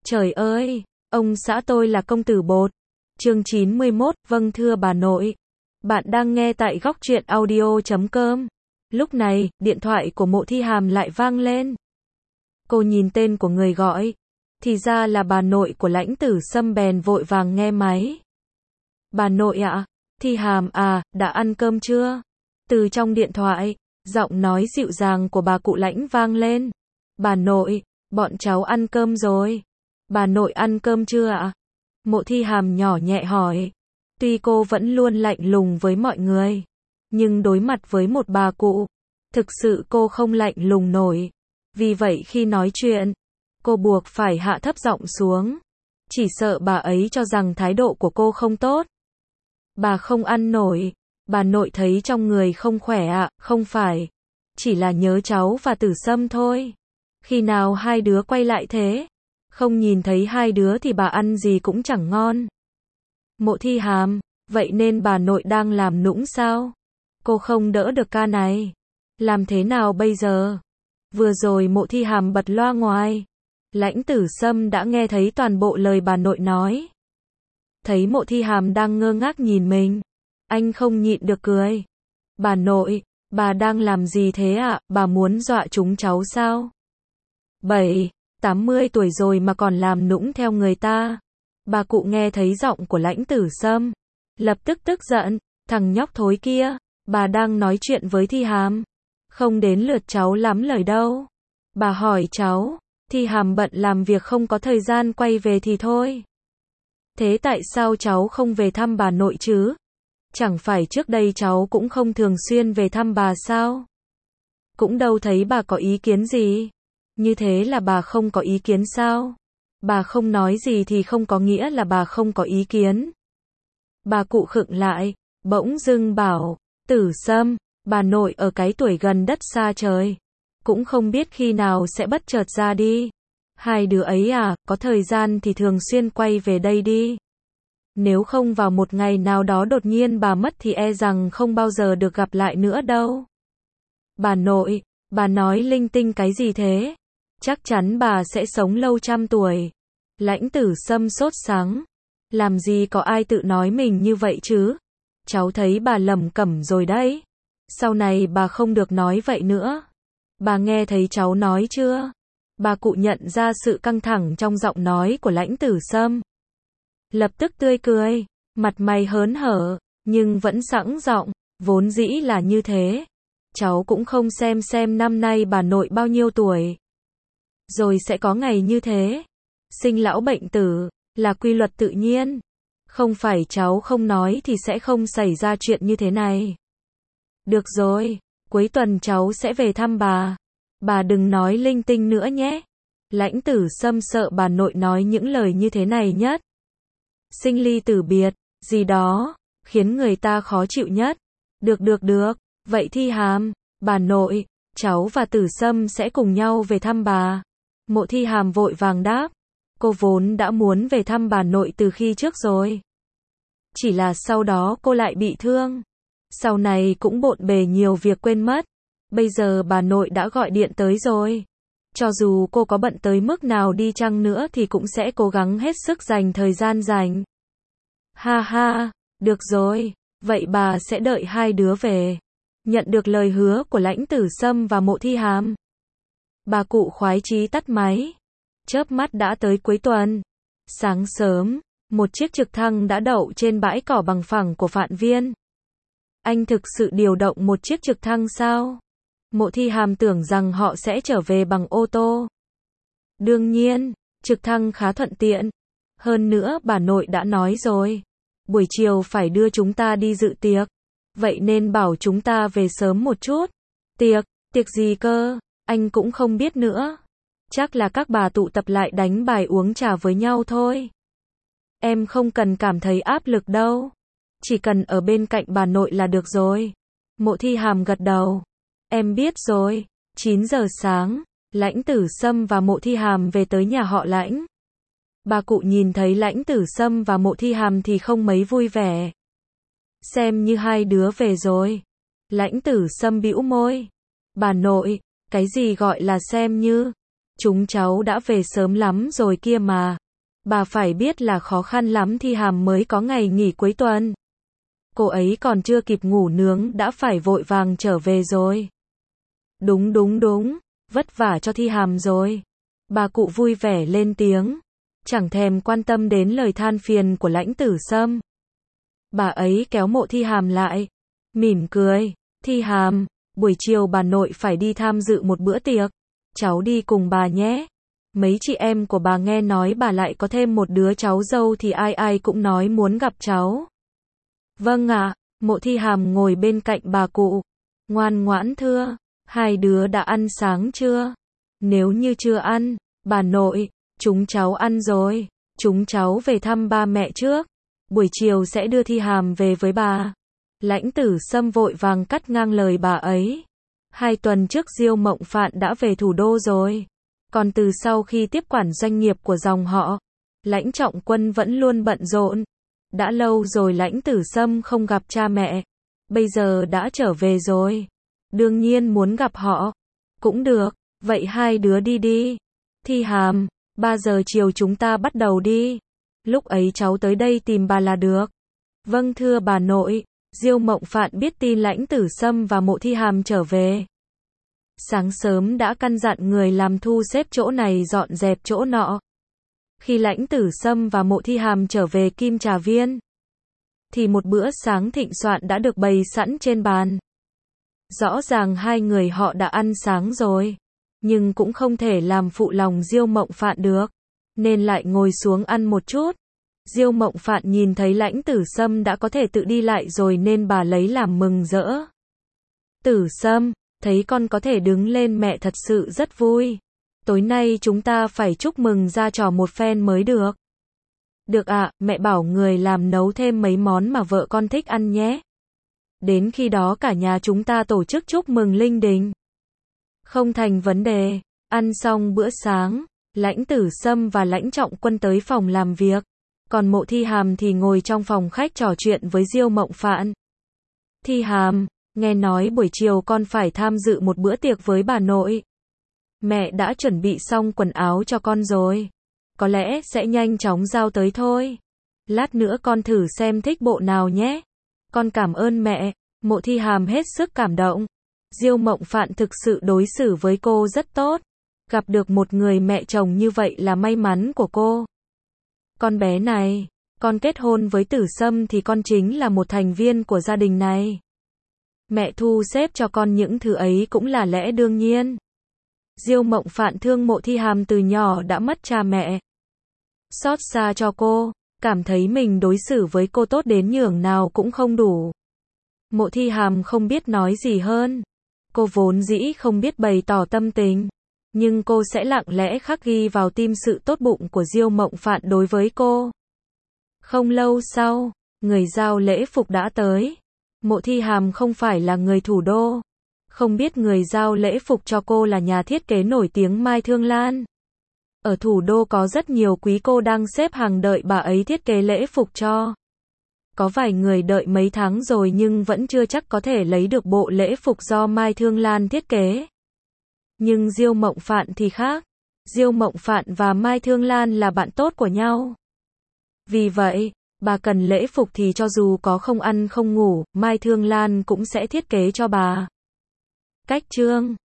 Trời ơi, ông xã tôi là công tử bột. Chương 91, vâng thưa bà nội. Bạn đang nghe tại góc truyện audio.com. Lúc này, điện thoại của Mộ Thi Hàm lại vang lên. Cô nhìn tên của người gọi. Thì ra là bà nội của Lãnh Tử Sâm, bèn vội vàng nghe máy. Bà nội ạ, Thi Hàm à, đã ăn cơm chưa? Từ trong điện thoại, giọng nói dịu dàng của bà cụ Lãnh vang lên. Bà nội, bọn cháu ăn cơm rồi. Bà nội ăn cơm chưa ạ? Mộ Thi Hàm nhỏ nhẹ hỏi. Tuy cô vẫn luôn lạnh lùng với mọi người, nhưng đối mặt với một bà cụ, thực sự cô không lạnh lùng nổi. Vì vậy khi nói chuyện, cô buộc phải hạ thấp giọng xuống. Chỉ sợ bà ấy cho rằng thái độ của cô không tốt. Bà không ăn nổi. Bà nội thấy trong người không khỏe ạ? Không phải. Chỉ là nhớ cháu và Tử Sâm thôi. Khi nào hai đứa quay lại thế? Không nhìn thấy hai đứa thì bà ăn gì cũng chẳng ngon. Mộ Thi Hàm, vậy nên bà nội đang làm nũng sao? Cô không đỡ được ca này. Làm thế nào bây giờ? Vừa rồi Mộ Thi Hàm bật loa ngoài. Lãnh Tử Sâm đã nghe thấy toàn bộ lời bà nội nói. Thấy Mộ Thi Hàm đang ngơ ngác nhìn mình, anh không nhịn được cười. Bà nội, bà đang làm gì thế ạ? Bà muốn dọa chúng cháu sao? 80 tuổi rồi mà còn làm nũng theo người ta. Bà cụ nghe thấy giọng của Lãnh Tử Sâm, lập tức tức giận. Thằng nhóc thối kia, bà đang nói chuyện với Thi Hàm. Không đến lượt cháu lắm lời đâu. Bà hỏi cháu, Thi Hàm bận làm việc không có thời gian quay về thì thôi. Thế tại sao cháu không về thăm bà nội chứ? Chẳng phải trước đây cháu cũng không thường xuyên về thăm bà sao? Cũng đâu thấy bà có ý kiến gì. Như thế là bà không có ý kiến sao? Bà không nói gì thì không có nghĩa là bà không có ý kiến. Bà cụ khựng lại, bỗng dưng bảo, Tử Sâm, bà nội ở cái tuổi gần đất xa trời. Cũng không biết khi nào sẽ bất chợt ra đi. Hai đứa ấy à, có thời gian thì thường xuyên quay về đây đi. Nếu không vào một ngày nào đó đột nhiên bà mất thì e rằng không bao giờ được gặp lại nữa đâu. Bà nội, bà nói linh tinh cái gì thế? Chắc chắn bà sẽ sống lâu trăm tuổi. Lãnh Tử Sâm sốt sắng. Làm gì có ai tự nói mình như vậy chứ? Cháu thấy bà lẩm cẩm rồi đấy. Sau này bà không được nói vậy nữa. Bà nghe thấy cháu nói chưa? Bà cụ nhận ra sự căng thẳng trong giọng nói của Lãnh Tử Sâm. Lập tức tươi cười, mặt mày hớn hở, nhưng vẫn sẵn giọng, vốn dĩ là như thế. Cháu cũng không xem năm nay bà nội bao nhiêu tuổi. Rồi sẽ có ngày như thế. Sinh lão bệnh tử, là quy luật tự nhiên. Không phải cháu không nói thì sẽ không xảy ra chuyện như thế này. Được rồi, cuối tuần cháu sẽ về thăm bà. Bà đừng nói linh tinh nữa nhé. Lãnh Tử Sâm sợ bà nội nói những lời như thế này nhất. Sinh ly tử biệt, gì đó, khiến người ta khó chịu nhất. Được, vậy Thi Hàm, bà nội, cháu và Tử Sâm sẽ cùng nhau về thăm bà. Mộ Thi Hàm vội vàng đáp. Cô vốn đã muốn về thăm bà nội từ khi trước rồi. Chỉ là sau đó cô lại bị thương. Sau này cũng bộn bề nhiều việc quên mất. Bây giờ bà nội đã gọi điện tới rồi. Cho dù cô có bận tới mức nào đi chăng nữa thì cũng sẽ cố gắng hết sức dành thời gian rảnh. Ha ha, được rồi, vậy bà sẽ đợi hai đứa về. Nhận được lời hứa của Lãnh Tử Sâm và Mộ Thi Hàm, bà cụ khoái chí tắt máy. Chớp mắt đã tới cuối tuần. Sáng sớm, một chiếc trực thăng đã đậu trên bãi cỏ bằng phẳng của Phạn Viên. Anh thực sự điều động một chiếc trực thăng sao? Mộ Thi Hàm tưởng rằng họ sẽ trở về bằng ô tô. Đương nhiên, trực thăng khá thuận tiện. Hơn nữa bà nội đã nói rồi. Buổi chiều phải đưa chúng ta đi dự tiệc. Vậy nên bảo chúng ta về sớm một chút. Tiệc gì cơ? Anh cũng không biết nữa. Chắc là các bà tụ tập lại đánh bài uống trà với nhau thôi. Em không cần cảm thấy áp lực đâu. Chỉ cần ở bên cạnh bà nội là được rồi. Mộ Thi Hàm gật đầu. Em biết rồi. 9 giờ sáng, Lãnh Tử Sâm và Mộ Thi Hàm về tới nhà họ Lãnh. Bà cụ nhìn thấy Lãnh Tử Sâm và Mộ Thi Hàm thì không mấy vui vẻ. Xem như hai đứa về rồi. Lãnh Tử Sâm bĩu môi. Bà nội, cái gì gọi là xem như? chúng cháu đã về sớm lắm rồi kia mà. Bà phải biết là khó khăn lắm Thi Hàm mới có ngày nghỉ cuối tuần. Cô ấy còn chưa kịp ngủ nướng đã phải vội vàng trở về rồi. Đúng, vất vả cho Thi Hàm rồi. Bà cụ vui vẻ lên tiếng, chẳng thèm quan tâm đến lời than phiền của Lãnh Tử Sâm. Bà ấy kéo Mộ Thi Hàm lại, mỉm cười, Thi Hàm, buổi chiều bà nội phải đi tham dự một bữa tiệc, cháu đi cùng bà nhé. Mấy chị em của bà nghe nói bà lại có thêm một đứa cháu dâu thì ai ai cũng nói muốn gặp cháu. Vâng ạ, Mộ Thi Hàm ngồi bên cạnh bà cụ, ngoan ngoãn thưa, hai đứa đã ăn sáng chưa? Nếu như chưa ăn, bà nội, chúng cháu ăn rồi, chúng cháu về thăm ba mẹ trước, buổi chiều sẽ đưa Thi Hàm về với bà. Lãnh Tử Sâm vội vàng cắt ngang lời bà ấy. 2 tuần trước Diêu Mộng Phạn đã về thủ đô rồi. Còn từ sau khi tiếp quản doanh nghiệp của dòng họ, Lãnh Trọng Quân vẫn luôn bận rộn. Đã lâu rồi Lãnh Tử Sâm không gặp cha mẹ. Bây giờ đã trở về rồi. Đương nhiên muốn gặp họ. Cũng được, vậy hai đứa đi đi. Thi Hàm, 3 giờ chiều chúng ta bắt đầu đi. Lúc ấy cháu tới đây tìm bà là được. Vâng thưa bà nội. Diêu Mộng Phạn biết tin Lãnh Tử Sâm và Mộ Thi Hàm trở về. Sáng sớm đã căn dặn người làm thu xếp chỗ này dọn dẹp chỗ nọ. Khi Lãnh Tử Sâm và Mộ Thi Hàm trở về Kim Trà Viên, thì một bữa sáng thịnh soạn đã được bày sẵn trên bàn. Rõ ràng hai người họ đã ăn sáng rồi, nhưng cũng không thể làm phụ lòng Diêu Mộng Phạn được, nên lại ngồi xuống ăn một chút. Diêu Mộng Phạn nhìn thấy Lãnh Tử Sâm đã có thể tự đi lại rồi nên bà lấy làm mừng rỡ. Tử Sâm, thấy con có thể đứng lên mẹ thật sự rất vui. Tối nay chúng ta phải chúc mừng ra trò một phen mới được. Được ạ, mẹ bảo người làm nấu thêm mấy món mà vợ con thích ăn nhé. Đến khi đó cả nhà chúng ta tổ chức chúc mừng linh đình. Không thành vấn đề. Ăn xong bữa sáng, Lãnh Tử Sâm và Lãnh Trọng Quân tới phòng làm việc. Còn Mộ Thi Hàm thì ngồi trong phòng khách trò chuyện với Diêu Mộng Phạn. Thi Hàm, nghe nói buổi chiều con phải tham dự một bữa tiệc với bà nội. Mẹ đã chuẩn bị xong quần áo cho con rồi. Có lẽ sẽ nhanh chóng giao tới thôi. Lát nữa con thử xem thích bộ nào nhé. Con cảm ơn mẹ. Mộ Thi Hàm hết sức cảm động. Diêu Mộng Phạn thực sự đối xử với cô rất tốt. Gặp được một người mẹ chồng như vậy là may mắn của cô. Con bé này, con kết hôn với Tử Sâm thì con chính là một thành viên của gia đình này. Mẹ thu xếp cho con những thứ ấy cũng là lẽ đương nhiên. Diêu Mộng Phạn thương Mộ Thi Hàm từ nhỏ đã mất cha mẹ. Xót xa cho cô, cảm thấy mình đối xử với cô tốt đến nhường nào cũng không đủ. Mộ Thi Hàm không biết nói gì hơn. Cô vốn dĩ không biết bày tỏ tâm tình, nhưng cô sẽ lặng lẽ khắc ghi vào tim sự tốt bụng của Diêu Mộng Phạn đối với cô. Không lâu sau, người giao lễ phục đã tới. Mộ Thi Hàm không phải là người thủ đô. Không biết người giao lễ phục cho cô là nhà thiết kế nổi tiếng Mai Thương Lan. Ở thủ đô có rất nhiều quý cô đang xếp hàng đợi bà ấy thiết kế lễ phục cho. Có vài người đợi mấy tháng rồi nhưng vẫn chưa chắc có thể lấy được bộ lễ phục do Mai Thương Lan thiết kế. Nhưng Diêu Mộng Phạn thì khác. Diêu Mộng Phạn và Mai Thương Lan là bạn tốt của nhau. Vì vậy, bà cần lễ phục thì cho dù có không ăn không ngủ, Mai Thương Lan cũng sẽ thiết kế cho bà. Cách chương